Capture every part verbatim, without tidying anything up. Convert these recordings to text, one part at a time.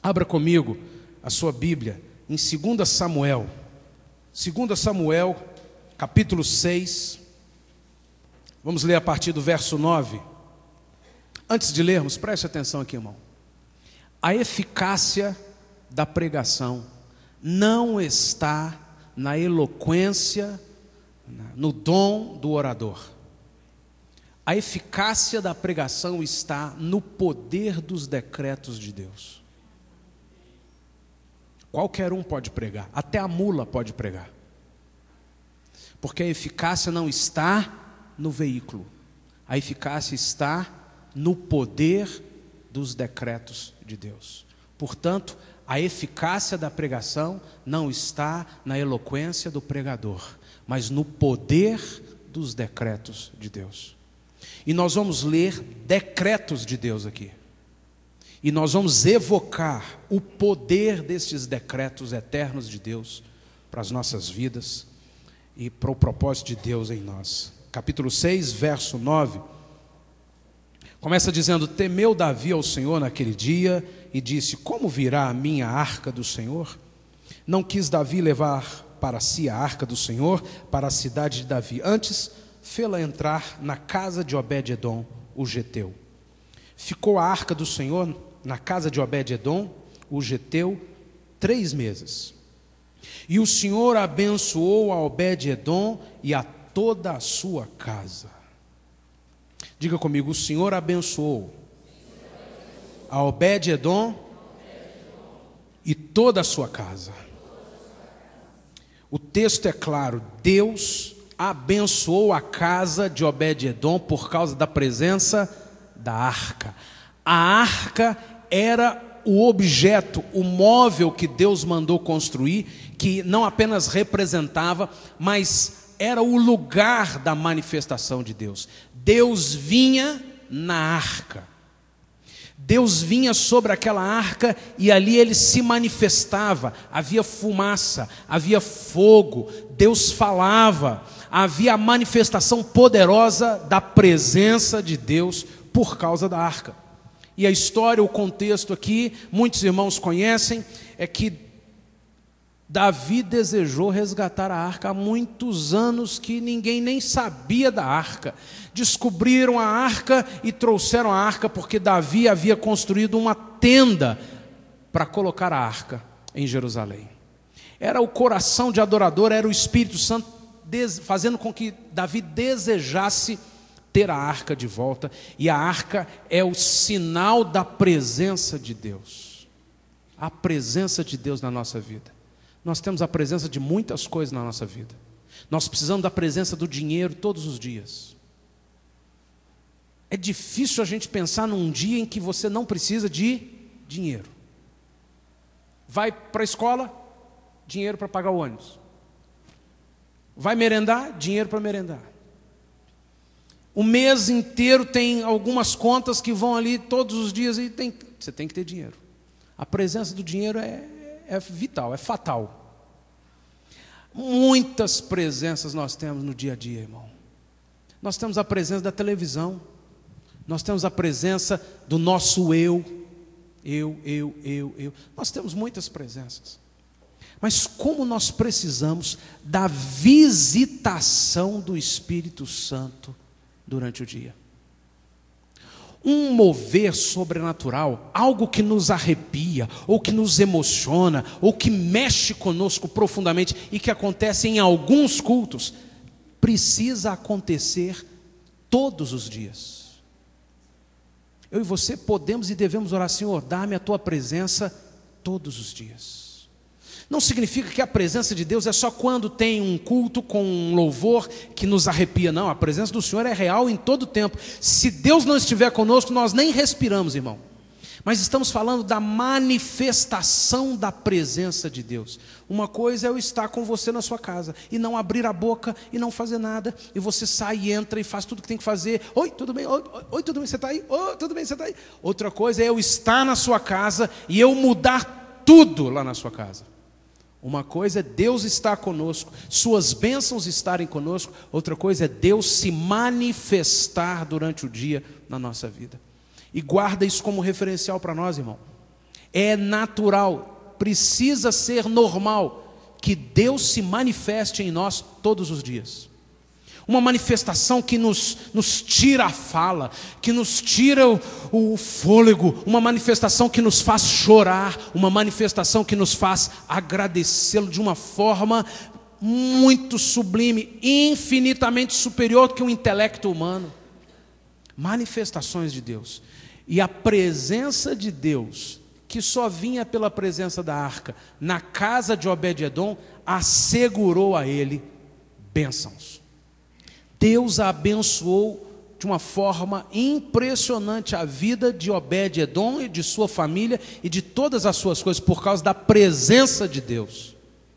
Abra comigo a sua Bíblia em dois Samuel. dois Samuel, capítulo seis. Vamos ler a partir do verso nove. Antes de lermos, preste atenção aqui, irmão. A eficácia da pregação não está na eloquência, no dom do orador. A eficácia da pregação está no poder dos decretos de Deus. Qualquer um pode pregar, até a mula pode pregar. Porque a eficácia não está no veículo. A eficácia está no poder dos decretos de Deus. Portanto, a eficácia da pregação não está na eloquência do pregador, mas no poder dos decretos de Deus. E nós vamos ler decretos de Deus aqui. E nós vamos evocar o poder destes decretos eternos de Deus para as nossas vidas e para o propósito de Deus em nós. Capítulo seis, verso nove. Começa dizendo: temeu Davi ao Senhor naquele dia e disse: como virá a minha arca do Senhor? Não quis Davi levar para si a arca do Senhor para a cidade de Davi. Antes, fê-la entrar na casa de Obed-edom, o geteu. Ficou a arca do Senhor na casa de Obed-edom, o geteu, três meses. E o Senhor abençoou a Obed-edom e a toda a sua casa. Diga comigo: o Senhor abençoou a Obed-edom e toda a sua casa. O texto é claro: Deus abençoou a casa de Obed-edom por causa da presença da arca. A arca era o objeto, o móvel que Deus mandou construir, que não apenas representava, mas era o lugar da manifestação de Deus. Deus vinha na arca. Deus vinha sobre aquela arca e ali ele se manifestava. Havia fumaça, havia fogo, Deus falava. Havia a manifestação poderosa da presença de Deus por causa da arca. E a história, o contexto aqui, muitos irmãos conhecem, é que Davi desejou resgatar a arca há muitos anos que ninguém nem sabia da arca. Descobriram a arca e trouxeram a arca porque Davi havia construído uma tenda para colocar a arca em Jerusalém. Era o coração de adorador, era o Espírito Santo fazendo com que Davi desejasse ter a arca de volta. E a arca é o sinal da presença de Deus. A presença de Deus na nossa vida. Nós temos a presença de muitas coisas na nossa vida. Nós precisamos da presença do dinheiro todos os dias. É difícil a gente pensar num dia em que você não precisa de dinheiro. Vai para a escola, dinheiro para pagar o ônibus. Vai merendar, dinheiro para merendar. O mês inteiro tem algumas contas que vão ali todos os dias e tem, você tem que ter dinheiro. A presença do dinheiro é, é vital, é fatal. Muitas presenças nós temos no dia a dia, irmão. Nós temos a presença da televisão. Nós temos a presença do nosso eu. Eu, eu, eu, eu. Nós temos muitas presenças. Mas como nós precisamos da visitação do Espírito Santo durante o dia. Um mover sobrenatural, algo que nos arrepia, ou que nos emociona, ou que mexe conosco profundamente e que acontece em alguns cultos, precisa acontecer todos os dias. Eu e você podemos e devemos orar: Senhor, dá-me a tua presença todos os dias. Não significa que a presença de Deus é só quando tem um culto com um louvor que nos arrepia. Não, a presença do Senhor é real em todo o tempo. Se Deus não estiver conosco, nós nem respiramos, irmão. Mas estamos falando da manifestação da presença de Deus. Uma coisa é eu estar com você na sua casa e não abrir a boca e não fazer nada, e você sai e entra e faz tudo o que tem que fazer. Oi, tudo bem? Oi, oi, tudo bem? Você está aí? Oi, tudo bem? Você está aí? Outra coisa é eu estar na sua casa e eu mudar tudo lá na sua casa. Uma coisa é Deus estar conosco, suas bênçãos estarem conosco. Outra coisa é Deus se manifestar durante o dia na nossa vida. E guarda isso como referencial para nós, irmão. É natural, precisa ser normal que Deus se manifeste em nós todos os dias. Uma manifestação que nos, nos tira a fala, que nos tira o, o fôlego, uma manifestação que nos faz chorar, uma manifestação que nos faz agradecê-lo de uma forma muito sublime, infinitamente superior do que o intelecto humano. Manifestações de Deus. E a presença de Deus, que só vinha pela presença da arca, na casa de Obed-edom, assegurou a ele bênçãos. Deus abençoou de uma forma impressionante a vida de Obed-edom e de sua família e de todas as suas coisas, por causa da presença de Deus.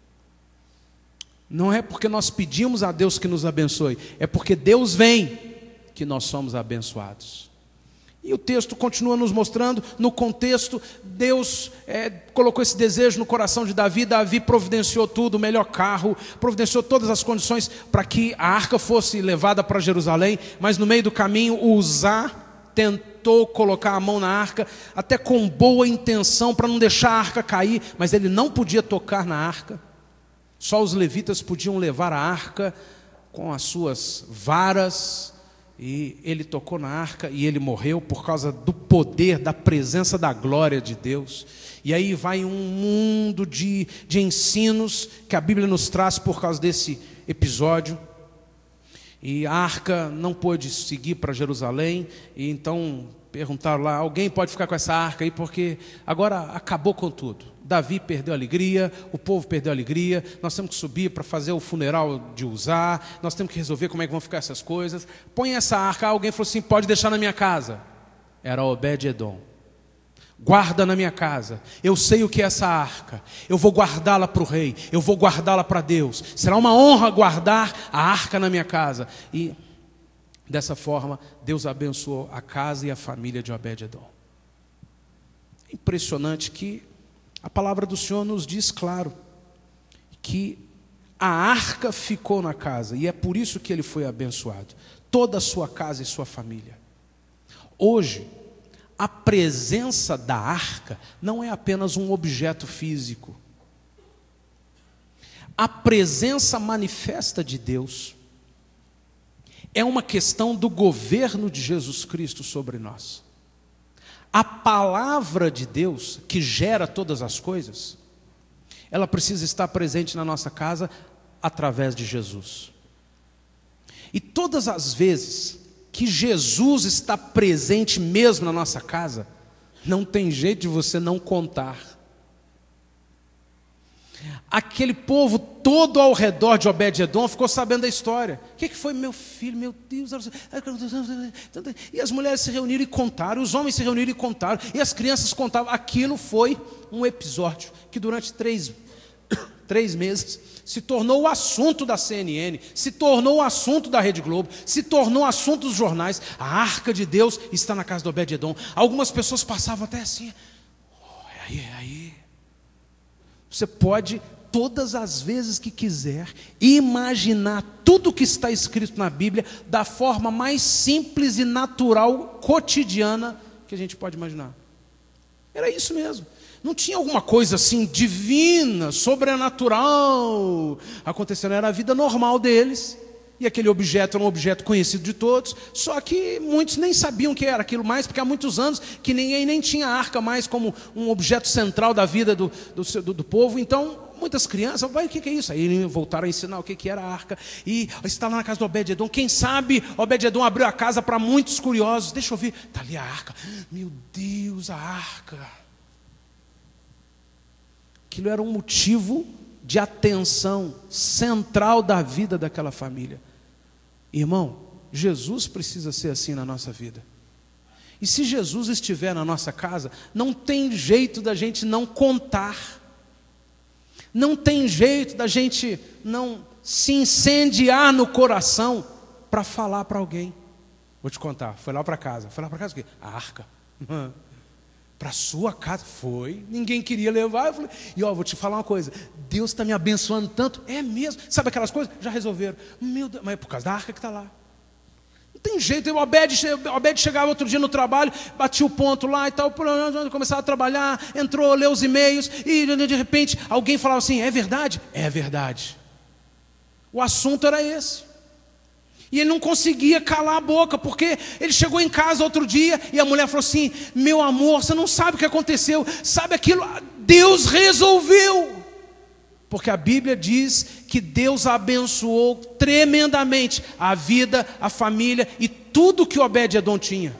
Não é porque nós pedimos a Deus que nos abençoe, é porque Deus vem que nós somos abençoados. E o texto continua nos mostrando, no contexto, Deus é, colocou esse desejo no coração de Davi. Davi providenciou tudo, o melhor carro, providenciou todas as condições para que a arca fosse levada para Jerusalém, mas no meio do caminho, Uzá tentou colocar a mão na arca, até com boa intenção, para não deixar a arca cair, mas ele não podia tocar na arca. Só os levitas podiam levar a arca com as suas varas, e ele tocou na arca e ele morreu por causa do poder, da presença da glória de Deus. E aí vai um mundo de, de ensinos que a Bíblia nos traz por causa desse episódio. E a arca não pôde seguir para Jerusalém, e então perguntaram lá, alguém pode ficar com essa arca aí, porque agora acabou com tudo. Davi perdeu a alegria, o povo perdeu a alegria, nós temos que subir para fazer o funeral de Uzá, nós temos que resolver como é que vão ficar essas coisas. Põe essa arca. Alguém falou assim, pode deixar na minha casa. Era Obed-edom. Guarda na minha casa, eu sei o que é essa arca, eu vou guardá-la para o rei, eu vou guardá-la para Deus, será uma honra guardar a arca na minha casa. E dessa forma Deus abençoou a casa e a família de Obed-edom. Impressionante que a palavra do Senhor nos diz claro que a arca ficou na casa, e é por isso que ele foi abençoado, toda a sua casa e sua família. Hoje, a presença da arca não é apenas um objeto físico. A presença manifesta de Deus é uma questão do governo de Jesus Cristo sobre nós. A palavra de Deus, que gera todas as coisas, ela precisa estar presente na nossa casa através de Jesus. E todas as vezes que Jesus está presente mesmo na nossa casa, não tem jeito de você não contar. Aquele povo todo ao redor de Obed-edom ficou sabendo da história. O que foi, meu filho, meu Deus? E as mulheres se reuniram e contaram, os homens se reuniram e contaram, e as crianças contavam. Aquilo foi um episódio que durante três, três meses se tornou o assunto da C N N, se tornou o assunto da Rede Globo, se tornou o assunto dos jornais. A arca de Deus está na casa do Obed-edom. Algumas pessoas passavam até assim, oh, é aí, é aí. Você pode, todas as vezes que quiser, imaginar tudo que está escrito na Bíblia da forma mais simples e natural, cotidiana, que a gente pode imaginar. Era isso mesmo. Não tinha alguma coisa assim divina, sobrenatural acontecendo. Era a vida normal deles. E aquele objeto era um objeto conhecido de todos. Só que muitos nem sabiam o que era aquilo mais, porque há muitos anos que ninguém nem tinha a arca mais como um objeto central da vida do, do, do, do povo. Então, muitas crianças, o que, que é isso? Aí voltaram a ensinar o que, que era a arca. E está lá na casa do Obed-edom. Quem sabe Obed-edom abriu a casa para muitos curiosos. Deixa eu ver, está ali a arca. Meu Deus, a arca. Aquilo era um motivo de atenção central da vida daquela família. Irmão, Jesus precisa ser assim na nossa vida. E se Jesus estiver na nossa casa, não tem jeito da gente não contar. Não tem jeito da gente não se incendiar no coração para falar para alguém. Vou te contar, foi lá para casa. Foi lá para casa o quê? A arca. Para a sua casa, foi, ninguém queria levar, eu falei, e ó, vou te falar uma coisa, Deus está me abençoando tanto, é mesmo, sabe aquelas coisas? Já resolveram, meu Deus, mas é por causa da arca que está lá. Não tem jeito. O Obed, o Obed chegava outro dia no trabalho, batia o ponto lá e tal, começava a trabalhar, entrou, leu os e-mails, e de repente alguém falava assim: é verdade? É verdade. O assunto era esse. E ele não conseguia calar a boca, porque ele chegou em casa outro dia e a mulher falou assim: meu amor, você não sabe o que aconteceu, sabe aquilo? Deus resolveu. Porque a Bíblia diz que Deus abençoou tremendamente a vida, a família e tudo que Obed-Edom tinha.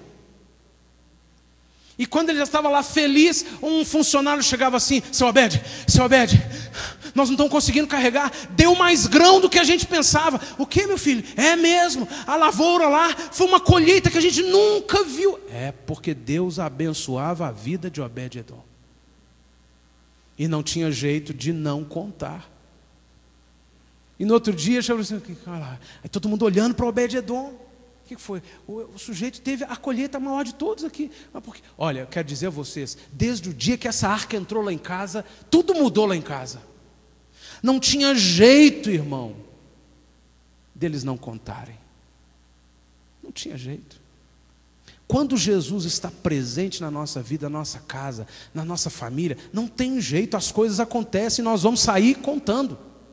E quando ele já estava lá feliz, um funcionário chegava assim: seu Obed, seu Obed, nós não estamos conseguindo carregar, deu mais grão do que a gente pensava. O que, meu filho? É mesmo, a lavoura lá foi uma colheita que a gente nunca viu. É porque Deus abençoava a vida de Obed-Edom. E não tinha jeito de não contar. E no outro dia, chegou assim, aí todo mundo olhando para Obed-Edom. O que foi? O, o sujeito teve a colheita maior de todos aqui. Mas por quê? Olha, eu quero dizer a vocês, desde o dia que essa arca entrou lá em casa, tudo mudou lá em casa. Não tinha jeito, irmão, deles não contarem. Não tinha jeito. Quando Jesus está presente na nossa vida, na nossa casa, na nossa família, não tem jeito, as coisas acontecem e nós vamos sair contando.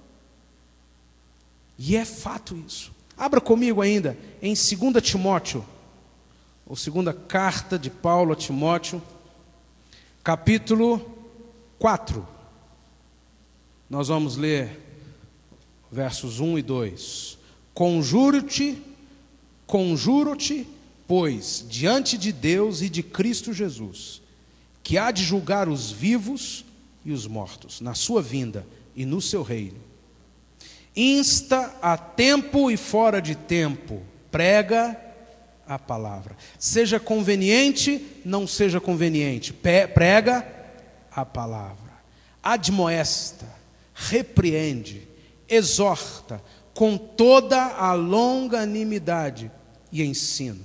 E é fato isso. Abra comigo ainda em segunda Timóteo, ou segunda carta de Paulo a Timóteo, capítulo quatro. Nós vamos ler versos um e dois. Conjuro-te, conjuro-te, pois, diante de Deus e de Cristo Jesus, que há de julgar os vivos e os mortos, na sua vinda e no seu reino. Insta a tempo e fora de tempo, prega a palavra. Seja conveniente, não seja conveniente, prega a palavra. Admoesta, repreende, exorta, com toda a longanimidade e ensino.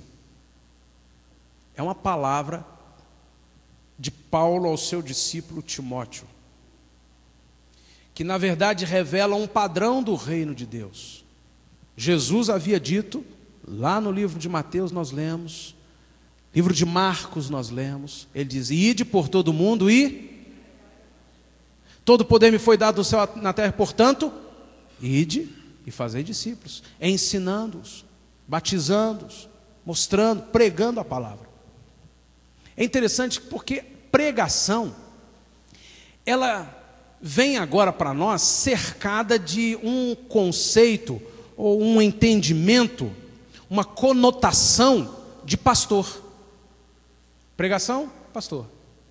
É uma palavra de Paulo ao seu discípulo Timóteo, que na verdade revela um padrão do reino de Deus. Jesus havia dito, lá no livro de Mateus nós lemos, livro de Marcos nós lemos, ele diz: ide por todo o mundo e todo poder me foi dado no céu na terra, portanto, ide e fazei discípulos, ensinando-os, batizando-os, mostrando, pregando a palavra. É interessante porque pregação, ela vem agora para nós cercada de um conceito, ou um entendimento, uma conotação de pastor. Pregação, pastor.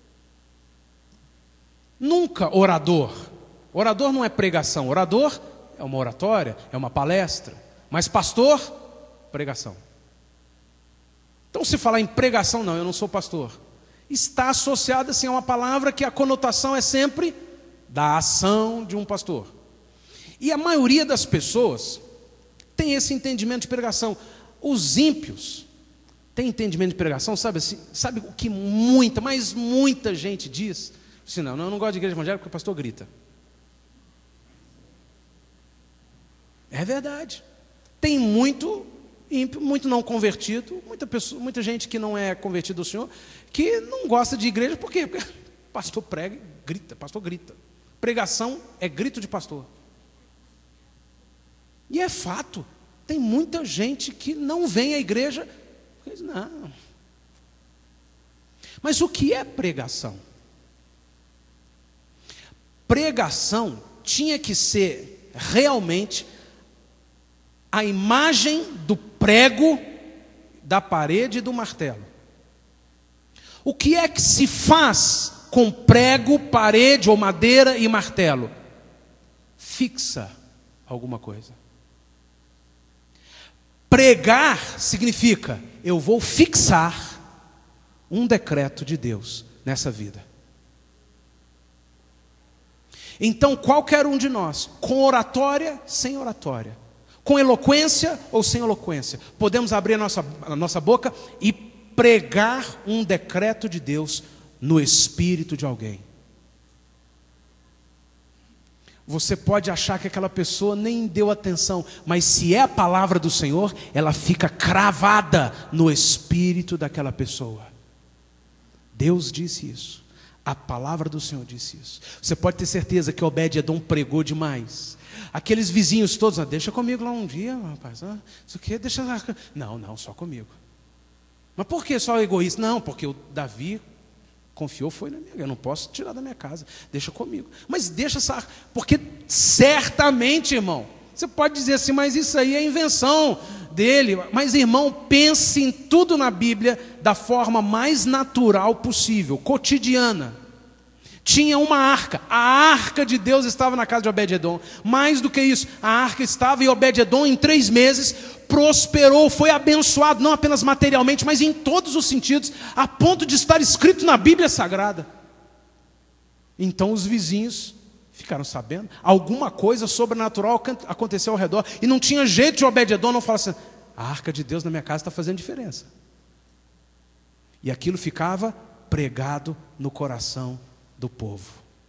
Nunca orador. Orador não é pregação, orador é uma oratória, é uma palestra. Mas pastor, pregação. Então, se falar em pregação, não, eu não sou pastor, está associado assim a uma palavra que a conotação é sempre da ação de um pastor. E a maioria das pessoas tem esse entendimento de pregação. Os ímpios têm entendimento de pregação, sabe assim, sabe o que muita, mas muita gente diz? Assim, não, eu não gosto de igreja evangélica porque o pastor grita. É verdade. Tem muito ímpio, muito não convertido, muita, pessoa, muita gente que não é convertida ao Senhor, que não gosta de igreja, por quê? Porque pastor prega e grita, pastor grita. Pregação é grito de pastor. E é fato, tem muita gente que não vem à igreja, diz, não. Mas o que é pregação? Pregação tinha que ser realmente a imagem do prego, da parede e do martelo. O que é que se faz com prego, parede ou madeira e martelo? Fixa alguma coisa. Pregar significa, eu vou fixar um decreto de Deus nessa vida. Então, qualquer um de nós, com oratória, sem oratória, com eloquência ou sem eloquência, podemos abrir a nossa, a nossa boca e pregar um decreto de Deus no espírito de alguém. Você pode achar que aquela pessoa nem deu atenção, mas se é a palavra do Senhor, ela fica cravada no espírito daquela pessoa. Deus disse isso, a palavra do Senhor disse isso. Você pode ter certeza que Obed-Edom pregou demais. Aqueles vizinhos todos, ah, deixa comigo lá um dia, rapaz, ah, isso aqui, deixa lá. Não, não, só comigo. Mas por que só egoísta? Não, porque o Davi confiou, foi na minha, eu não posso tirar da minha casa, deixa comigo. Mas deixa essa, porque certamente, irmão, você pode dizer assim, mas isso aí é invenção dele. Mas, irmão, pense em tudo na Bíblia da forma mais natural possível, cotidiana. Tinha uma arca, a arca de Deus estava na casa de Obed-Edom. Mais do que isso, a arca estava, e Obed-Edom em três meses prosperou, foi abençoado, não apenas materialmente, mas em todos os sentidos, a ponto de estar escrito na Bíblia Sagrada. Então os vizinhos ficaram sabendo, alguma coisa sobrenatural aconteceu ao redor, e não tinha jeito de Obed-Edom não falar assim, a arca de Deus na minha casa está fazendo diferença. E aquilo ficava pregado no coração do povo.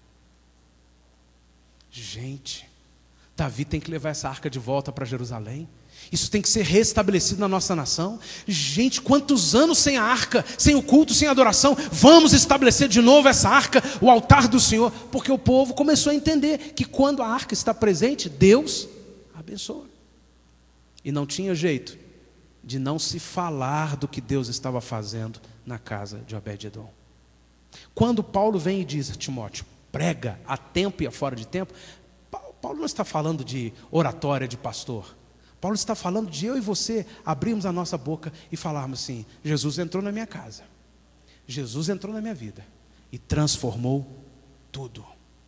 Gente, Davi tem que levar essa arca de volta para Jerusalém. Isso tem que ser restabelecido na nossa nação. Gente, quantos anos sem a arca, sem o culto, sem a adoração. Vamos estabelecer de novo essa arca, o altar do Senhor. Porque o povo começou a entender que quando a arca está presente, Deus abençoa. E não tinha jeito de não se falar do que Deus estava fazendo na casa de Obed-Edom. Quando Paulo vem e diz a Timóteo, prega a tempo e a fora de tempo, Paulo não está falando de oratória de pastor. Paulo está falando de eu e você abrirmos a nossa boca e falarmos assim, Jesus entrou na minha casa, Jesus entrou na minha vida e transformou tudo.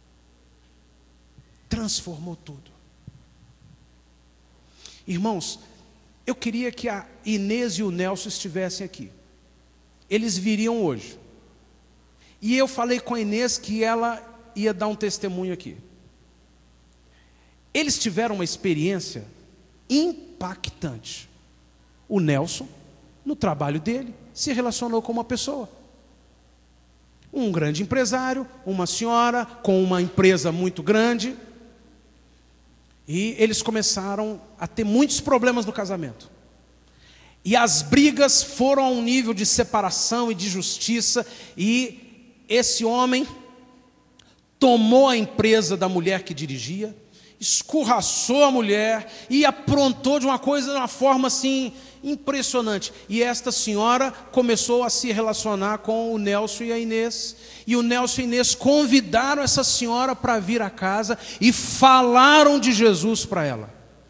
Transformou tudo. Irmãos, eu queria que a Inês e o Nelson estivessem aqui. Eles viriam hoje. E eu falei com a Inês que ela ia dar um testemunho aqui. Eles tiveram uma experiência impactante. O Nelson, no trabalho dele, se relacionou com uma pessoa. Um grande empresário, uma senhora com uma empresa muito grande. E eles começaram a ter muitos problemas no casamento. E as brigas foram a um nível de separação e de justiça. E esse homem tomou a empresa da mulher que dirigia, escorraçou a mulher e aprontou de uma coisa, de uma forma assim, impressionante. E esta senhora começou a se relacionar com o Nelson e a Inês. E o Nelson e a Inês convidaram essa senhora para vir à casa e falaram de Jesus para ela.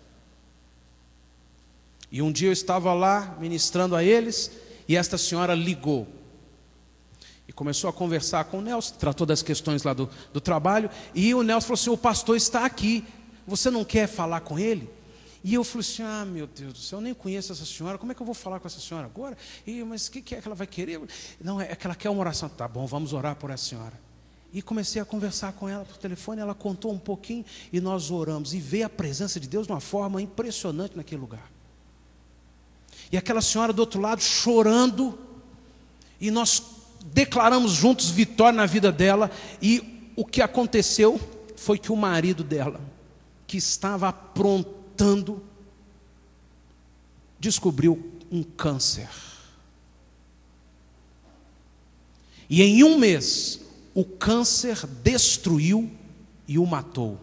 E um dia eu estava lá ministrando a eles e esta senhora ligou. E começou a conversar com o Nelson, tratou das questões lá do, do trabalho. E o Nelson falou assim, o pastor está aqui, você não quer falar com ele? E eu falei assim, ah, meu Deus do céu, eu nem conheço essa senhora, como é que eu vou falar com essa senhora agora? E, mas o que, que é que ela vai querer? Não, é que ela quer uma oração. Tá bom, vamos orar por essa senhora. E comecei a conversar com ela por telefone, ela contou um pouquinho e nós oramos. E veio a presença de Deus de uma forma impressionante naquele lugar. E aquela senhora do outro lado chorando, e nós declaramos juntos vitória na vida dela. E o que aconteceu foi que o marido dela, que estava aprontando, descobriu um câncer. E em um mês, o câncer destruiu e o matou.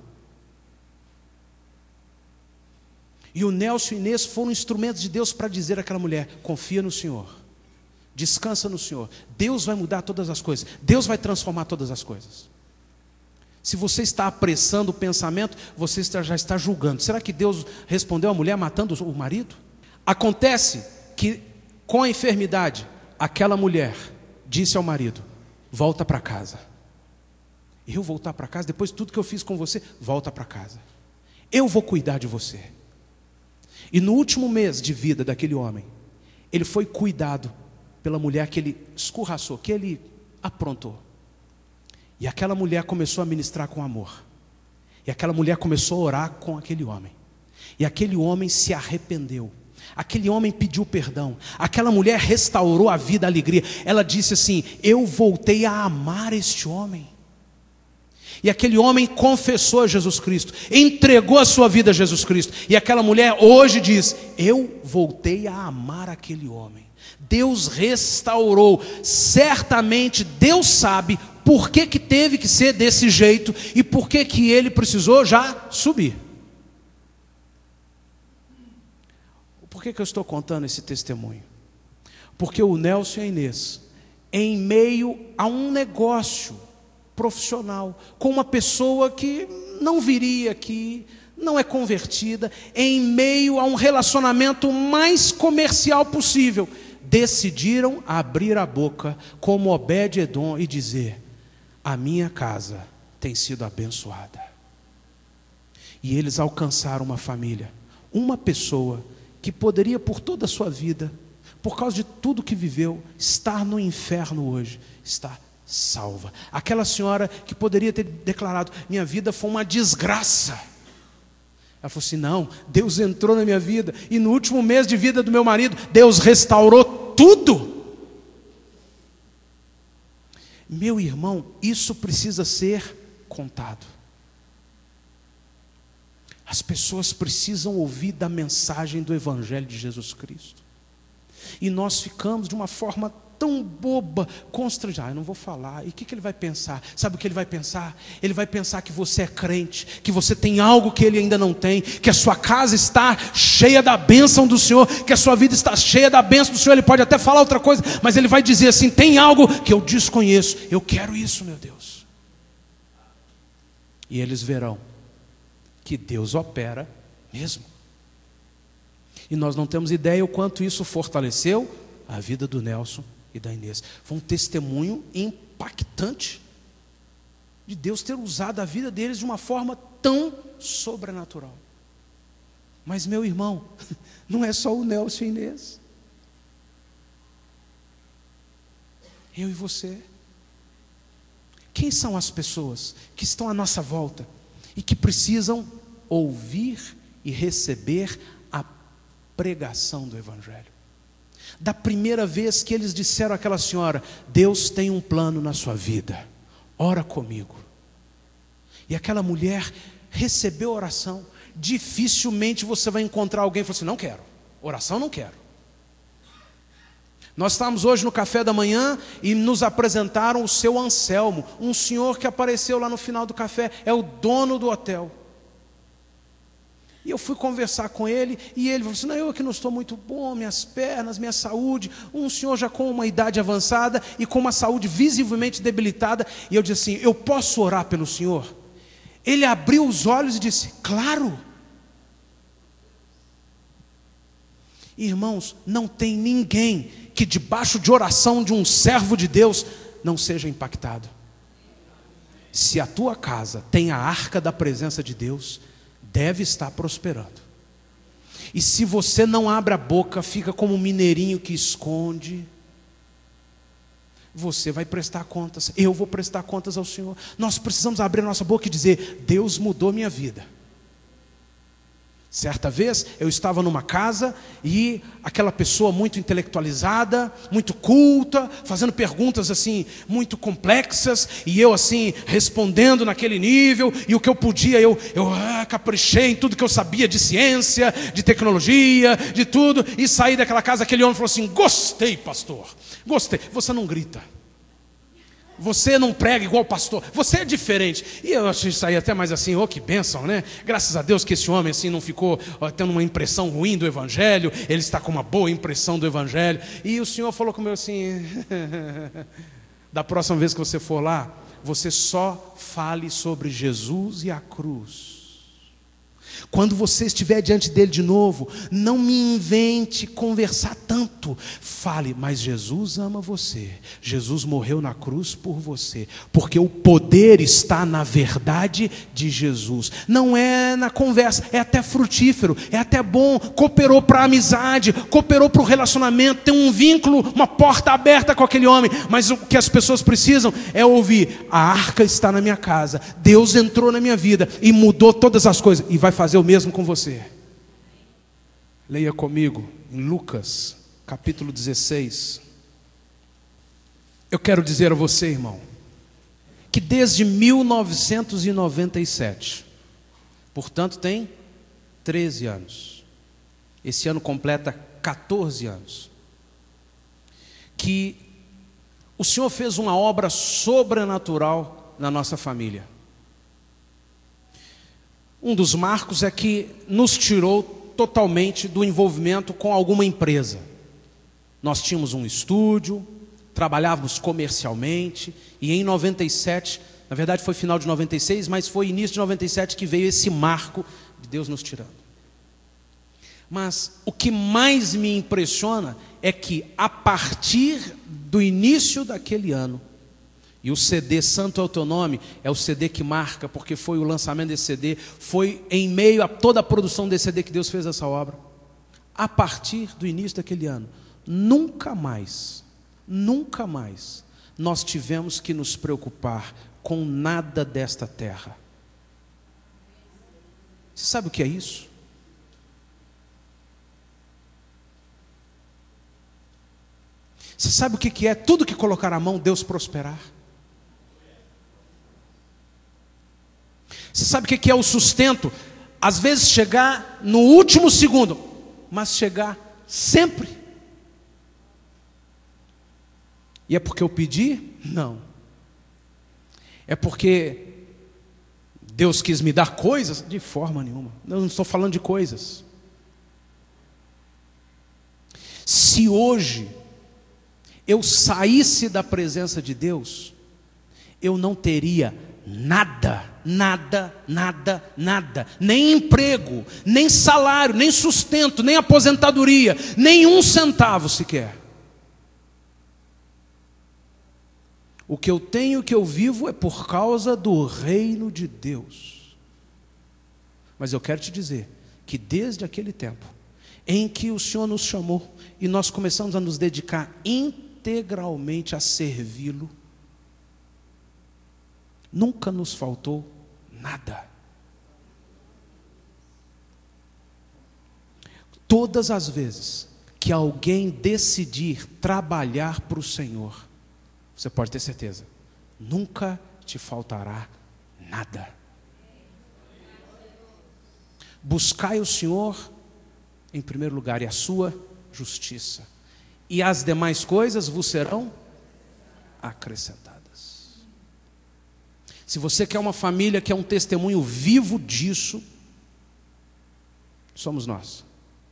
E o Nelson e Inês foram instrumentos de Deus para dizer àquela mulher, confia no Senhor, descansa no Senhor, Deus vai mudar todas as coisas, Deus vai transformar todas as coisas. Se você está apressando o pensamento, você já está julgando. Será que Deus respondeu à mulher matando o marido? Acontece que com a enfermidade, aquela mulher disse ao marido, volta para casa. Eu voltar para casa, depois de tudo que eu fiz com você, volta para casa. Eu vou cuidar de você. E no último mês de vida daquele homem, ele foi cuidado pela mulher que ele escorraçou, que ele aprontou. E aquela mulher começou a ministrar com amor. E aquela mulher começou a orar com aquele homem. E aquele homem se arrependeu. Aquele homem pediu perdão. Aquela mulher restaurou a vida, a alegria. Ela disse assim, eu voltei a amar este homem. E aquele homem confessou a Jesus Cristo, entregou a sua vida a Jesus Cristo. E aquela mulher hoje diz: eu voltei a amar aquele homem. Deus restaurou. Certamente Deus sabe por que que teve que ser desse jeito e por que que ele precisou já subir. Por que que eu estou contando esse testemunho? Porque o Nelson e a Inês, em meio a um negócio profissional, com uma pessoa que não viria aqui, não é convertida, em meio a um relacionamento mais comercial possível, decidiram abrir a boca como Obed-Edom e dizer: a minha casa tem sido abençoada. E eles alcançaram uma família, uma pessoa que poderia por toda a sua vida, por causa de tudo que viveu, estar no inferno hoje, está salva. Aquela senhora que poderia ter declarado: minha vida foi uma desgraça. Ela falou assim: não, Deus entrou na minha vida, e no último mês de vida do meu marido, Deus restaurou tudo. Meu irmão, isso precisa ser contado. As pessoas precisam ouvir da mensagem do Evangelho de Jesus Cristo. E nós ficamos de uma forma tão boba, constrangida. Ah, eu não vou falar. E o que, que ele vai pensar? Sabe o que ele vai pensar? Ele vai pensar que você é crente, que você tem algo que ele ainda não tem, que a sua casa está cheia da bênção do Senhor, que a sua vida está cheia da bênção do Senhor. Ele pode até falar outra coisa, mas ele vai dizer assim: tem algo que eu desconheço, eu quero isso, meu Deus. E eles verão que Deus opera mesmo. E nós não temos ideia o quanto isso fortaleceu a vida do Nelson e da Inês. Foi um testemunho impactante de Deus ter usado a vida deles de uma forma tão sobrenatural. Mas, meu irmão, não é só o Nelson e a Inês. Eu e você. Quem são as pessoas que estão à nossa volta e que precisam ouvir e receber a pregação do Evangelho? Da primeira vez que eles disseram àquela senhora: Deus tem um plano na sua vida, ora comigo. E aquela mulher recebeu a oração. Dificilmente você vai encontrar alguém que fala assim: não quero, oração não quero. Nós estávamos hoje no café da manhã e nos apresentaram o seu Anselmo, um senhor que apareceu lá no final do café, é o dono do hotel. E eu fui conversar com ele, e ele falou assim: não, eu aqui não estou muito bom, minhas pernas, minha saúde. Um senhor já com uma idade avançada e com uma saúde visivelmente debilitada. E eu disse assim: eu posso orar pelo senhor? Ele abriu os olhos e disse: claro. Irmãos, não tem ninguém que debaixo de oração de um servo de Deus não seja impactado. Se a tua casa tem a arca da presença de Deus, deve estar prosperando. E se você não abre a boca, fica como um mineirinho que esconde, você vai prestar contas, eu vou prestar contas ao Senhor. Nós precisamos abrir a nossa boca e dizer: Deus mudou minha vida. Certa vez eu estava numa casa e aquela pessoa muito intelectualizada, muito culta, fazendo perguntas assim muito complexas, e eu assim respondendo naquele nível, e o que eu podia eu, eu ah, caprichei em tudo que eu sabia de ciência, de tecnologia, de tudo, e saí daquela casa. Aquele homem falou assim: gostei, pastor, gostei. Você não grita, você não prega igual o pastor, você é diferente. E eu achei isso aí até mais assim: oh, que bênção, né? Graças a Deus que esse homem assim não ficou ó, tendo uma impressão ruim do Evangelho. Ele está com uma boa impressão do Evangelho. E o Senhor falou comigo assim: da próxima vez que você for lá, você só fale sobre Jesus e a cruz. Quando você estiver diante dele de novo, não me invente conversar tanto. Fale: mas Jesus ama você, Jesus morreu na cruz por você, porque o poder está na verdade de Jesus. Não é na conversa, é até frutífero, é até bom. Cooperou para a amizade, cooperou para o relacionamento, tem um vínculo, uma porta aberta com aquele homem. Mas o que as pessoas precisam é ouvir: a arca está na minha casa, Deus entrou na minha vida e mudou todas as coisas, e vai fazer o mesmo com você. Leia comigo em Lucas capítulo dezesseis. Eu quero dizer a você, irmão, que desde mil novecentos e noventa e sete, portanto tem treze anos, esse ano completa quatorze anos, que o Senhor fez uma obra sobrenatural na nossa família. Um dos marcos é que nos tirou totalmente do envolvimento com alguma empresa. Nós tínhamos um estúdio, trabalhávamos comercialmente, e em noventa e sete, na verdade foi final de noventa e seis, mas foi início de noventa e sete que veio esse marco de Deus nos tirando. Mas o que mais me impressiona é que a partir do início daquele ano, e o C D Santo é o Teu Nome é o C D que marca, porque foi o lançamento desse C D, foi em meio a toda a produção desse C D que Deus fez essa obra. A partir do início daquele ano, nunca mais, nunca mais nós tivemos que nos preocupar com nada desta terra. Você sabe o que é isso? Você sabe o que é tudo que colocar a mão, Deus prosperar? Você sabe o que é o sustento? Às vezes chegar no último segundo, mas chegar sempre. E é porque eu pedi? Não. É porque Deus quis me dar coisas? De forma nenhuma. Eu não estou falando de coisas. Se hoje eu saísse da presença de Deus, eu não teria nada, nada, nada, nada, nem emprego, nem salário, nem sustento, nem aposentadoria, nem um centavo sequer. O que eu tenho, o que eu vivo é por causa do reino de Deus. Mas eu quero te dizer que desde aquele tempo em que o Senhor nos chamou e nós começamos a nos dedicar integralmente a servi-lo, nunca nos faltou nada. Todas as vezes que alguém decidir trabalhar para o Senhor, você pode ter certeza, nunca te faltará nada. Buscai o Senhor em primeiro lugar e a sua justiça, e as demais coisas vos serão acrescentadas. Se você quer uma família que é um testemunho vivo disso, somos nós.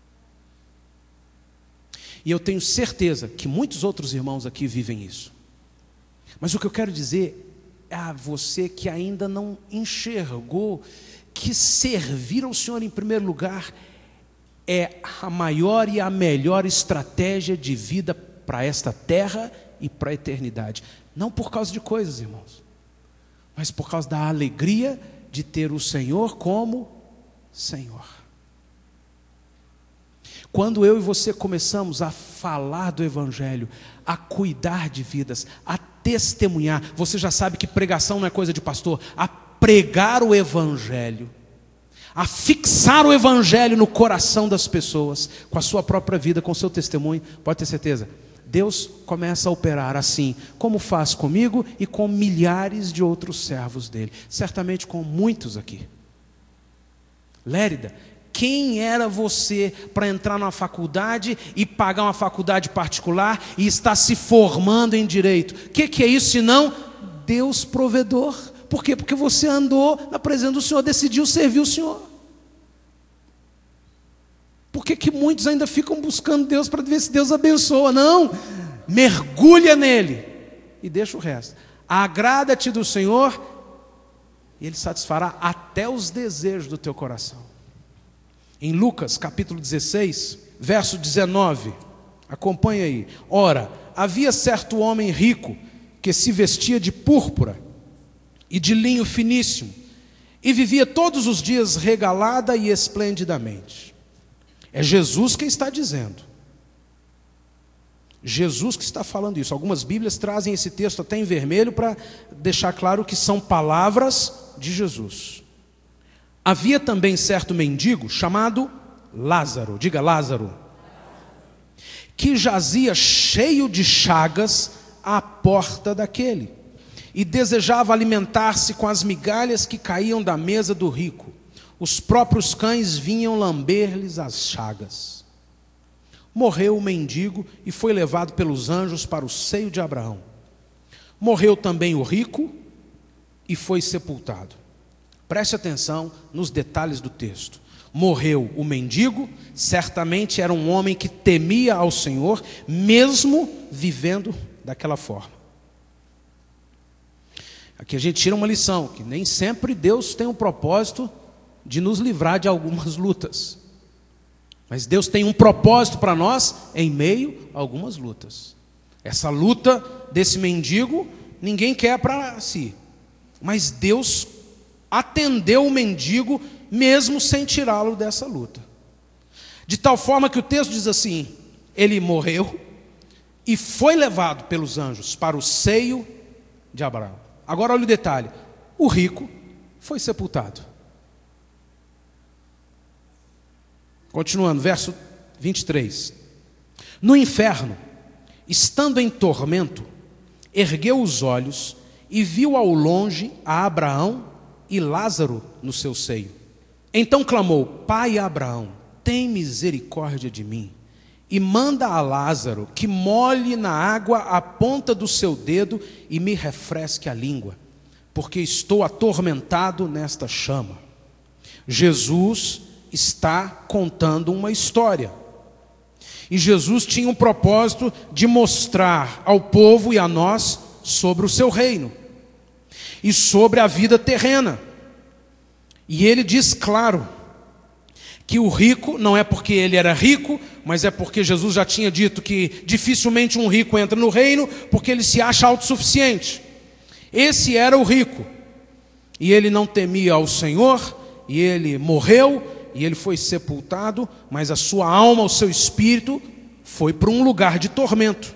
E eu tenho certeza que muitos outros irmãos aqui vivem isso. Mas o que eu quero dizer é a você que ainda não enxergou que servir ao Senhor em primeiro lugar é a maior e a melhor estratégia de vida para esta terra e para a eternidade. Não por causa de coisas, irmãos, mas por causa da alegria de ter o Senhor como Senhor. Quando eu e você começamos a falar do Evangelho, a cuidar de vidas, a testemunhar, você já sabe que pregação não é coisa de pastor, a pregar o Evangelho, a fixar o Evangelho no coração das pessoas, com a sua própria vida, com o seu testemunho, pode ter certeza, Deus começa a operar assim, como faz comigo e com milhares de outros servos dele, certamente com muitos aqui. Lérida, quem era você para entrar numa faculdade e pagar uma faculdade particular e estar se formando em direito? O que, que é isso senão Deus provedor? Por quê? Porque você andou na presença do Senhor, decidiu servir o Senhor. Por que que muitos ainda ficam buscando Deus para ver se Deus abençoa? Não, mergulha nele e deixa o resto. Agrada-te do Senhor e Ele satisfará até os desejos do teu coração. Em Lucas capítulo dezesseis, verso dezenove, acompanha aí. Ora, havia certo homem rico que se vestia de púrpura e de linho finíssimo e vivia todos os dias regalada e esplendidamente. É Jesus quem está dizendo. Jesus que está falando isso. Algumas Bíblias trazem esse texto até em vermelho para deixar claro que são palavras de Jesus. Havia também certo mendigo chamado Lázaro, diga Lázaro, que jazia cheio de chagas à porta daquele, e desejava alimentar-se com as migalhas que caíam da mesa do rico. Os próprios cães vinham lamber-lhes as chagas. Morreu o mendigo e foi levado pelos anjos para o seio de Abraão. Morreu também o rico e foi sepultado. Preste atenção nos detalhes do texto. Morreu o mendigo, certamente era um homem que temia ao Senhor, mesmo vivendo daquela forma. Aqui a gente tira uma lição, que nem sempre Deus tem um propósito de nos livrar de algumas lutas. Mas Deus tem um propósito para nós em meio a algumas lutas. Essa luta desse mendigo, ninguém quer para si. Mas Deus atendeu o mendigo mesmo sem tirá-lo dessa luta. De tal forma que o texto diz assim: ele morreu e foi levado pelos anjos para o seio de Abraão. Agora olha o detalhe: o rico foi sepultado. Continuando, verso vinte e três. No inferno, estando em tormento, ergueu os olhos e viu ao longe a Abraão e Lázaro no seu seio. Então clamou: Pai Abraão, tem misericórdia de mim, e manda a Lázaro que molhe na água a ponta do seu dedo e me refresque a língua, porque estou atormentado nesta chama. Jesus está contando uma história. E Jesus tinha um propósito de mostrar ao povo e a nós sobre o seu reino e sobre a vida terrena. E ele diz claro que o rico não é porque ele era rico, mas é porque Jesus já tinha dito que dificilmente um rico entra no reino, porque ele se acha autossuficiente. Esse era o rico, e ele não temia ao Senhor, e ele morreu, e ele foi sepultado, mas a sua alma, o seu espírito, foi para um lugar de tormento.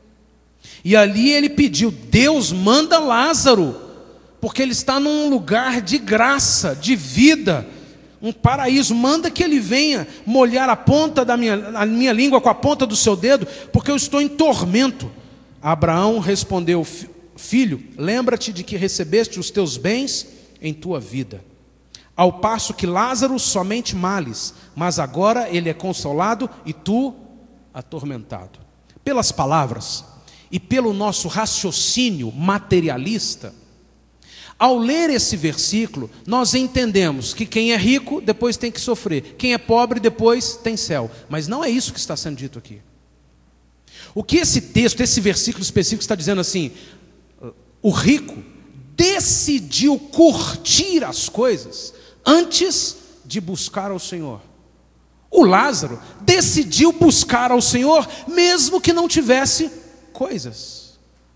E ali ele pediu: Deus, manda Lázaro, porque ele está num lugar de graça, de vida, um paraíso. Manda que ele venha molhar a ponta da minha, a minha língua com a ponta do seu dedo, porque eu estou em tormento. Abraão respondeu: Filho, lembra-te de que recebeste os teus bens em tua vida, ao passo que Lázaro somente males, mas agora ele é consolado e tu atormentado. Pelas palavras e pelo nosso raciocínio materialista, ao ler esse versículo, nós entendemos que quem é rico depois tem que sofrer, quem é pobre depois tem céu. Mas não é isso que está sendo dito aqui. O que esse texto, esse versículo específico está dizendo assim: o rico decidiu curtir as coisas antes de buscar ao Senhor. O Lázaro decidiu buscar ao Senhor mesmo que não tivesse coisas.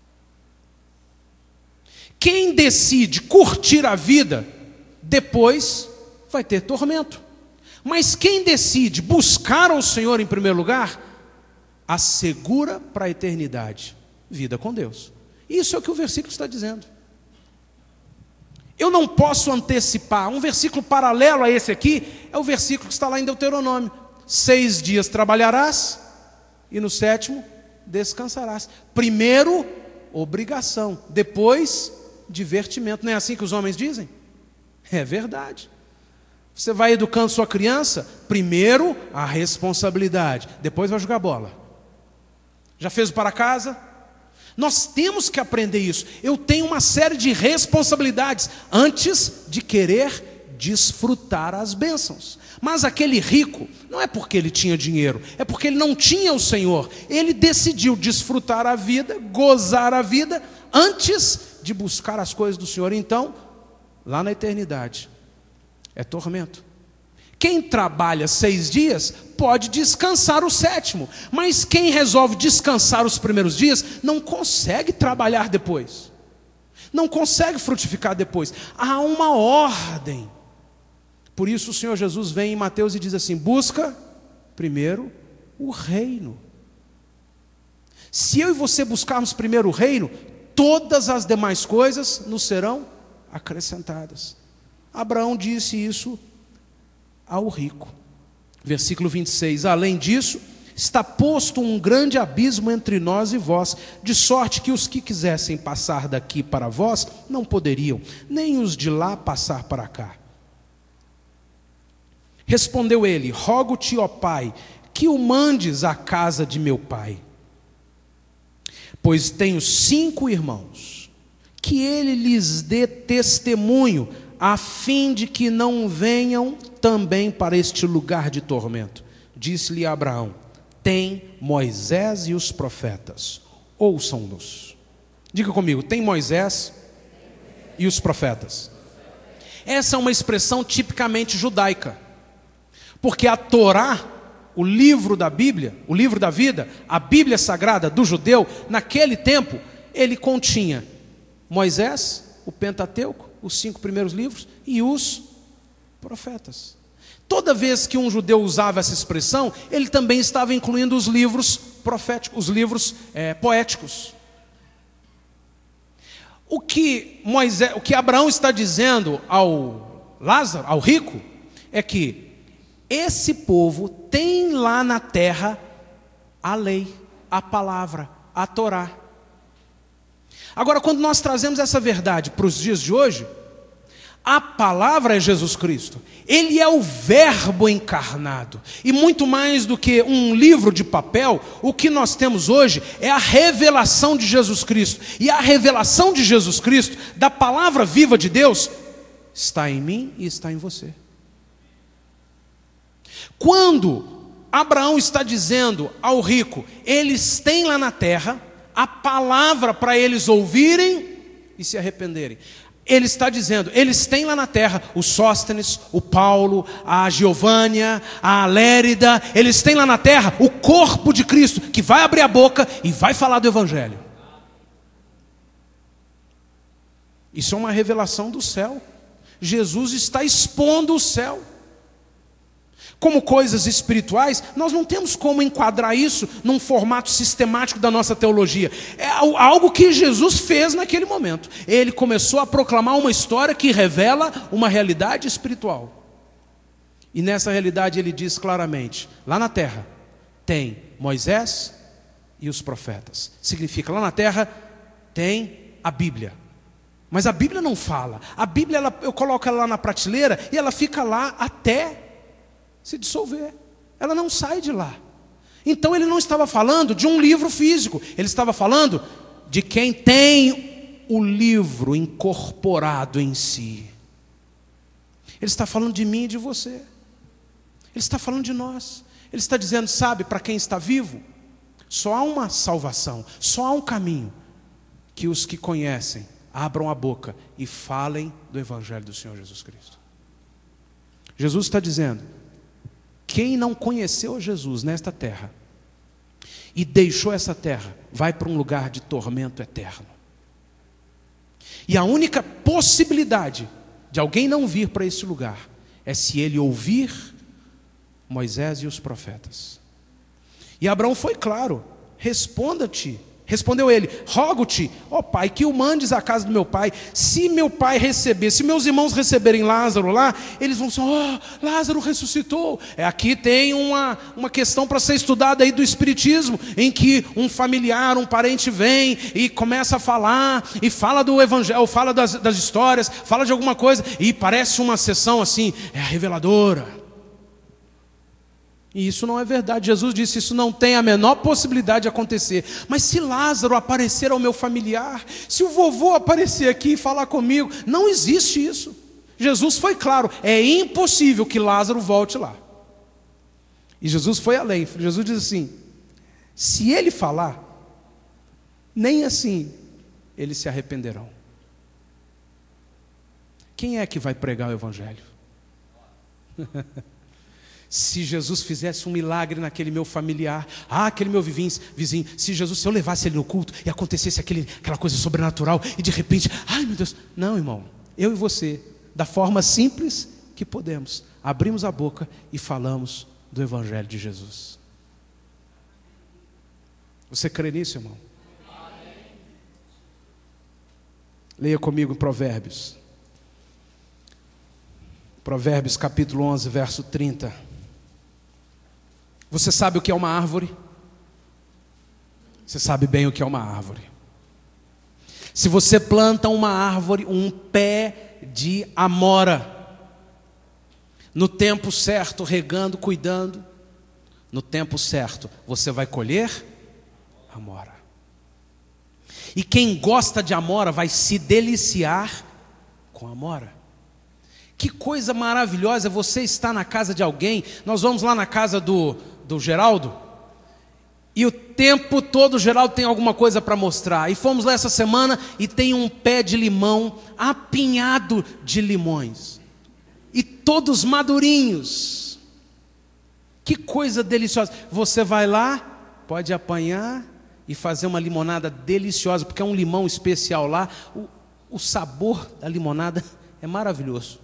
Quem decide curtir a vida, depois vai ter tormento. Mas quem decide buscar ao Senhor em primeiro lugar, assegura para a eternidade vida com Deus. Isso é o que o versículo está dizendo. Eu não posso antecipar. Um versículo paralelo a esse aqui é o versículo que está lá em Deuteronômio: seis dias trabalharás e no sétimo descansarás. Primeiro, obrigação, depois, divertimento. Não é assim que os homens dizem? É verdade. Você vai educando sua criança, primeiro a responsabilidade, depois vai jogar bola. Já fez o para casa? Nós temos que aprender isso. Eu tenho uma série de responsabilidades antes de querer desfrutar as bênçãos. Mas aquele rico, não é porque ele tinha dinheiro, é porque ele não tinha o Senhor. Ele decidiu desfrutar a vida, gozar a vida, antes de buscar as coisas do Senhor. Então, lá na eternidade, é tormento. Quem trabalha seis dias pode descansar o sétimo, mas quem resolve descansar os primeiros dias não consegue trabalhar depois, não consegue frutificar depois. Há uma ordem. Por isso o Senhor Jesus vem em Mateus e diz assim: busca primeiro o reino. Se eu e você buscarmos primeiro o reino, todas as demais coisas nos serão acrescentadas. Abraão disse isso ao rico. Versículo vinte e seis: além disso, está posto um grande abismo entre nós e vós, de sorte que os que quisessem passar daqui para vós não poderiam, nem os de lá passar para cá. Respondeu ele: rogo-te, ó Pai, que o mandes à casa de meu pai, pois tenho cinco irmãos, que ele lhes dê testemunho, a fim de que não venham também para este lugar de tormento. Disse-lhe Abraão: tem Moisés e os profetas, ouçam-nos. Diga comigo: tem Moisés e os profetas. Essa é uma expressão tipicamente judaica, porque a Torá, o livro da Bíblia, o livro da vida, a Bíblia sagrada do judeu, naquele tempo, ele continha Moisés, o Pentateuco, os cinco primeiros livros, e os profetas. Toda vez que um judeu usava essa expressão, ele também estava incluindo os livros proféticos, os livros é, poéticos. O que Moisés, o que Abraão está dizendo ao Lázaro, ao rico, é que esse povo tem lá na terra a lei, a palavra, a Torá. Agora, quando nós trazemos essa verdade para os dias de hoje, a palavra é Jesus Cristo. Ele é o verbo encarnado. E muito mais do que um livro de papel, o que nós temos hoje é a revelação de Jesus Cristo. E a revelação de Jesus Cristo, da palavra viva de Deus, está em mim e está em você. Quando Abraão está dizendo ao rico, eles têm lá na terra a palavra para eles ouvirem e se arrependerem. Ele está dizendo, eles têm lá na terra o Sóstenes, o Paulo, a Giovânia, a Lérida, eles têm lá na terra o corpo de Cristo, que vai abrir a boca e vai falar do Evangelho. Isso é uma revelação do céu. Jesus está expondo o céu. Como coisas espirituais, nós não temos como enquadrar isso num formato sistemático da nossa teologia. É algo que Jesus fez naquele momento. Ele começou a proclamar uma história que revela uma realidade espiritual. E nessa realidade ele diz claramente, lá na terra tem Moisés e os profetas. Significa, lá na terra tem a Bíblia. Mas a Bíblia não fala. A Bíblia, ela, eu coloco ela lá na prateleira e ela fica lá até se dissolver, ela não sai de lá. Então ele não estava falando de um livro físico, ele estava falando de quem tem o livro incorporado em si. Ele está falando de mim e de você, ele está falando de nós. Ele está dizendo, sabe, para quem está vivo, só há uma salvação, só há um caminho, que os que conhecem abram a boca e falem do Evangelho do Senhor Jesus Cristo. Jesus está dizendo, quem não conheceu Jesus nesta terra e deixou essa terra, vai para um lugar de tormento eterno. E a única possibilidade de alguém não vir para esse lugar é se ele ouvir Moisés e os profetas. E Abraão foi claro, responda-te. Respondeu ele, rogo-te, ó pai, que o mandes à casa do meu pai. Se meu pai receber, se meus irmãos receberem Lázaro lá, eles vão dizer, ó, oh, Lázaro ressuscitou. É, aqui tem uma, uma questão para ser estudada aí do espiritismo, em que um familiar, um parente vem e começa a falar, e fala do evangelho, fala das, das histórias, fala de alguma coisa, e parece uma sessão assim, é reveladora. E isso não é verdade. Jesus disse, isso não tem a menor possibilidade de acontecer. Mas se Lázaro aparecer ao meu familiar, se o vovô aparecer aqui e falar comigo, não existe isso. Jesus foi claro, é impossível que Lázaro volte lá. E Jesus foi além. Jesus diz assim, se ele falar, nem assim eles se arrependerão. Quem é que vai pregar o Evangelho? Se Jesus fizesse um milagre naquele meu familiar, ah, aquele meu vizinho, vizinho, se Jesus, se eu levasse ele no culto e acontecesse aquele, aquela coisa sobrenatural e de repente, ai meu Deus, não irmão, eu e você, da forma simples que podemos, abrimos a boca e falamos do Evangelho de Jesus. Você crê nisso, irmão? Amém. Leia comigo Provérbios. Provérbios capítulo onze, verso trinta. Você sabe o que é uma árvore? Você sabe bem o que é uma árvore. Se você planta uma árvore, um pé de amora, no tempo certo, regando, cuidando, no tempo certo, você vai colher amora. E quem gosta de amora vai se deliciar com amora. Que coisa maravilhosa é você estar na casa de alguém. Nós vamos lá na casa do, do Geraldo, e o tempo todo o Geraldo tem alguma coisa para mostrar. E fomos lá essa semana e tem um pé de limão apinhado de limões. E todos madurinhos. Que coisa deliciosa. Você vai lá, pode apanhar e fazer uma limonada deliciosa, porque é um limão especial lá. O, o sabor da limonada é maravilhoso.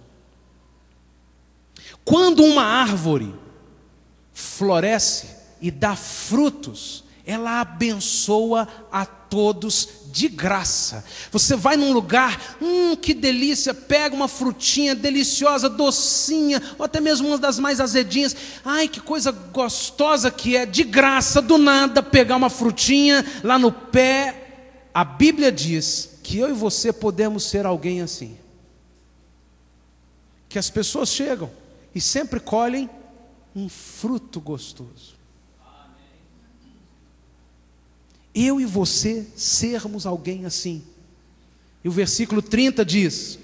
Quando uma árvore floresce e dá frutos, ela abençoa a todos de graça. Você vai num lugar, hum, que delícia, pega uma frutinha deliciosa, docinha, ou até mesmo uma das mais azedinhas. Ai, que coisa gostosa que é, de graça, do nada, pegar uma frutinha lá no pé. A Bíblia diz que eu e você podemos ser alguém assim. Que as pessoas chegam e sempre colhem um fruto gostoso. Eu e você sermos alguém assim. E o versículo trinta diz: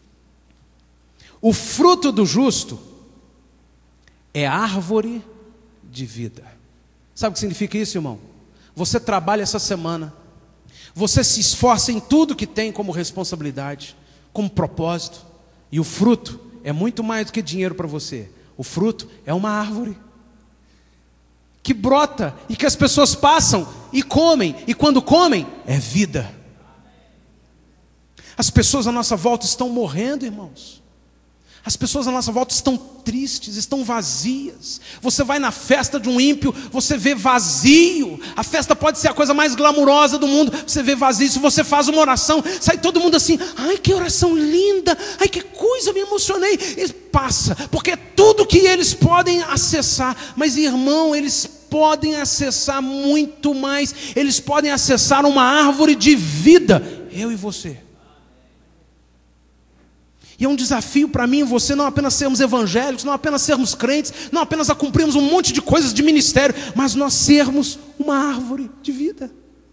o fruto do justo é árvore de vida. Sabe o que significa isso, irmão? Você trabalha essa semana, você se esforça em tudo que tem como responsabilidade, como propósito, e o fruto é muito mais do que dinheiro para você. O fruto é uma árvore que brota e que as pessoas passam e comem, e quando comem, é vida. As pessoas à nossa volta estão morrendo, irmãos. As pessoas à nossa volta estão tristes, estão vazias. Você vai na festa de um ímpio, você vê vazio. A festa pode ser a coisa mais glamurosa do mundo, você vê vazio. Se você faz uma oração, sai todo mundo assim: ai, que oração linda, ai, que coisa, me emocionei. E passa, porque é tudo que eles podem acessar. Mas, irmão, eles podem acessar muito mais. Eles podem acessar uma árvore de vida, eu e você. E é um desafio para mim e você não apenas sermos evangélicos, não apenas sermos crentes, não apenas a cumprirmos um monte de coisas de ministério, mas nós sermos uma árvore de vida.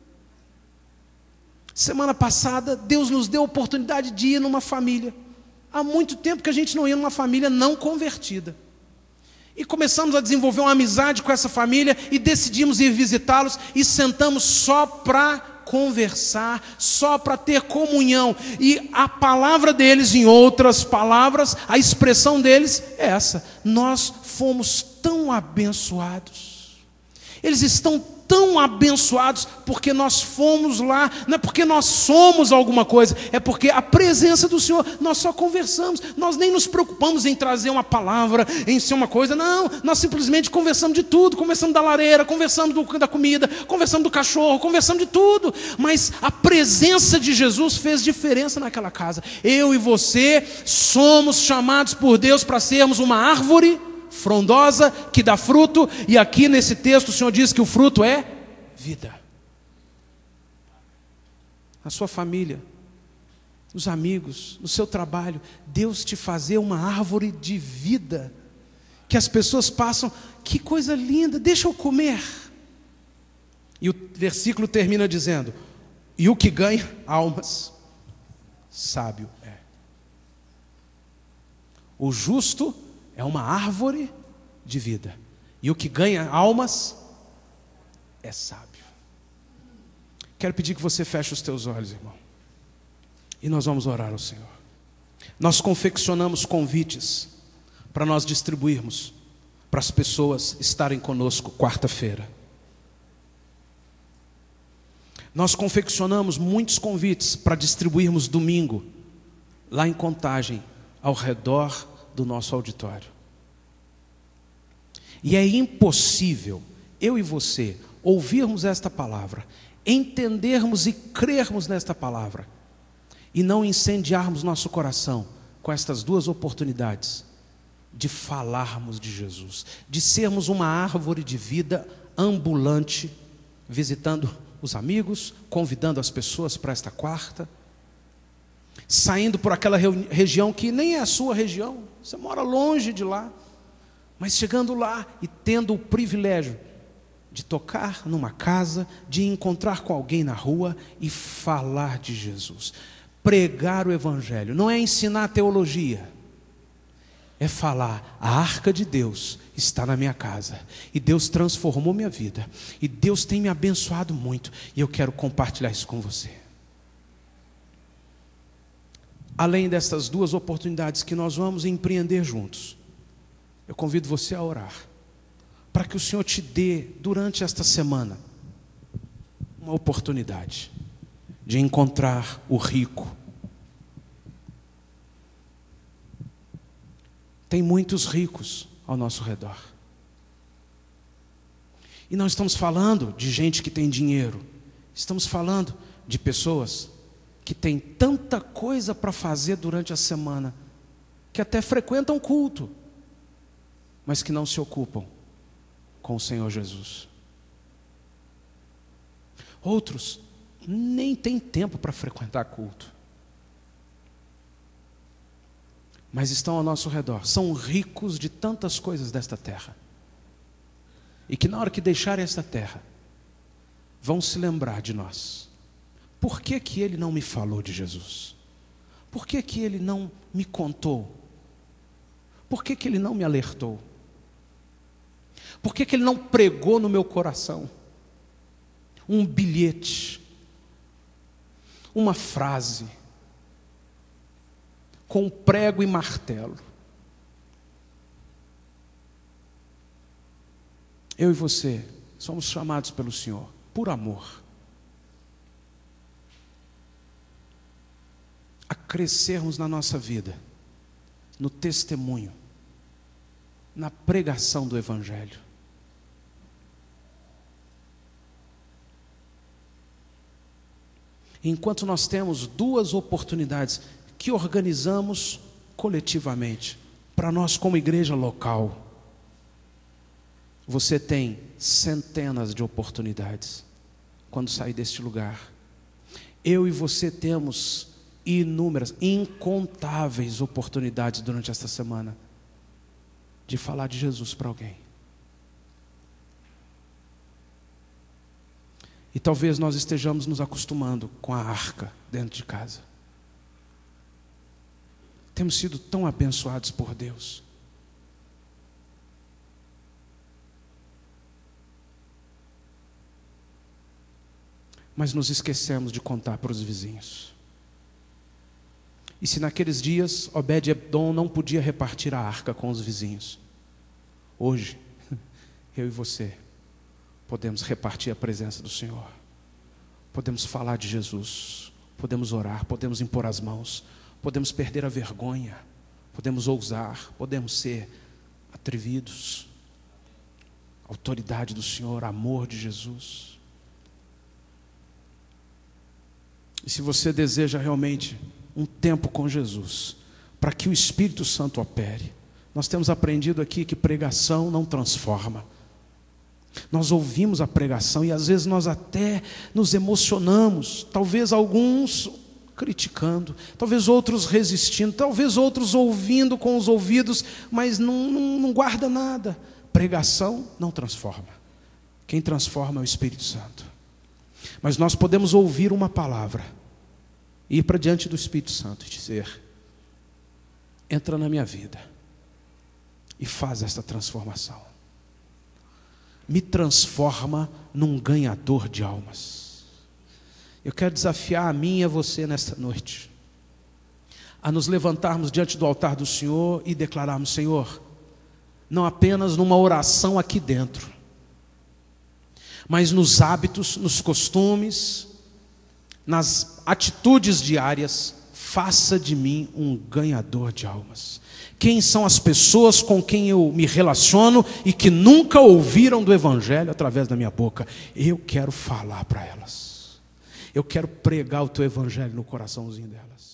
Semana passada, Deus nos deu a oportunidade de ir numa família. Há muito tempo que a gente não ia numa família não convertida. E começamos a desenvolver uma amizade com essa família e decidimos ir visitá-los e sentamos só para conversar, só para ter comunhão. E a palavra deles, em outras palavras, a expressão deles é essa: nós fomos tão abençoados. Eles estão tão abençoados porque nós fomos lá, não é porque nós somos alguma coisa, é porque a presença do Senhor, nós só conversamos, nós nem nos preocupamos em trazer uma palavra, em ser uma coisa, não, nós simplesmente conversamos de tudo, conversamos da lareira, conversamos do, da comida, conversamos do cachorro, conversamos de tudo, mas a presença de Jesus fez diferença naquela casa. Eu e você somos chamados por Deus para sermos uma árvore frondosa, que dá fruto, e aqui nesse texto o Senhor diz que o fruto é vida. A sua família, os amigos, no seu trabalho, Deus te fazer uma árvore de vida, que as pessoas passam, que coisa linda, deixa eu comer. E o versículo termina dizendo: e o que ganha almas, sábio é. O justo é uma árvore de vida, e o que ganha almas é sábio. Quero pedir que você feche os teus olhos, irmão, e nós vamos orar ao Senhor. Nós confeccionamos convites para nós distribuirmos para as pessoas estarem conosco quarta-feira. Nós confeccionamos muitos convites para distribuirmos domingo, lá em Contagem, ao redor do nosso auditório. E é impossível eu e você ouvirmos esta palavra, entendermos e crermos nesta palavra, e não incendiarmos nosso coração com estas duas oportunidades de falarmos de Jesus, de sermos uma árvore de vida ambulante, visitando os amigos, convidando as pessoas para esta quarta, saindo por aquela região que nem é a sua região, você mora longe de lá, mas chegando lá e tendo o privilégio de tocar numa casa, de encontrar com alguém na rua e falar de Jesus, pregar o Evangelho. Não é ensinar teologia, é falar: a arca de Deus está na minha casa, e Deus transformou minha vida, e Deus tem me abençoado muito, e eu quero compartilhar isso com você. Além dessas duas oportunidades que nós vamos empreender juntos, eu convido você a orar, para que o Senhor te dê, durante esta semana, uma oportunidade de encontrar o rico. Tem muitos ricos ao nosso redor. E não estamos falando de gente que tem dinheiro. Estamos falando de pessoas que têm tanta coisa para fazer durante a semana, que até frequentam culto, mas que não se ocupam com o Senhor Jesus. Outros nem têm tempo para frequentar culto, mas estão ao nosso redor, são ricos de tantas coisas desta terra, e que na hora que deixarem esta terra, vão se lembrar de nós. Por que que ele não me falou de Jesus? Por que que ele não me contou? Por que que ele não me alertou? Por que que ele não pregou no meu coração um bilhete, uma frase, com prego e martelo? Eu e você somos chamados pelo Senhor, por amor, a crescermos na nossa vida, no testemunho, na pregação do Evangelho. Enquanto nós temos duas oportunidades que organizamos coletivamente, para nós como igreja local, você tem centenas de oportunidades quando sair deste lugar. Eu e você temos inúmeras, incontáveis oportunidades durante esta semana de falar de Jesus para alguém. E talvez nós estejamos nos acostumando com a arca dentro de casa. Temos sido tão abençoados por Deus. Mas nos esquecemos de contar para os vizinhos. E se naqueles dias Obed-edom não podia repartir a arca com os vizinhos, hoje, eu e você podemos repartir a presença do Senhor. Podemos falar de Jesus, podemos orar, podemos impor as mãos, podemos perder a vergonha, podemos ousar, podemos ser atrevidos. Autoridade do Senhor, amor de Jesus. E se você deseja realmente um tempo com Jesus, para que o Espírito Santo opere, nós temos aprendido aqui que pregação não transforma. Nós ouvimos a pregação e às vezes nós até nos emocionamos, talvez alguns criticando, talvez outros resistindo, talvez outros ouvindo com os ouvidos, mas não, não, não guarda nada. Pregação não transforma. Quem transforma é o Espírito Santo. Mas nós podemos ouvir uma palavra, ir para diante do Espírito Santo e dizer: entra na minha vida e faz esta transformação. Me transforma num ganhador de almas. Eu quero desafiar a mim e a você nesta noite a nos levantarmos diante do altar do Senhor e declararmos: Senhor, não apenas numa oração aqui dentro, mas nos hábitos, nos costumes, nas atitudes diárias, faça de mim um ganhador de almas. Quem são as pessoas com quem eu me relaciono e que nunca ouviram do Evangelho através da minha boca? Eu quero falar para elas. Eu quero pregar o teu Evangelho no coraçãozinho delas.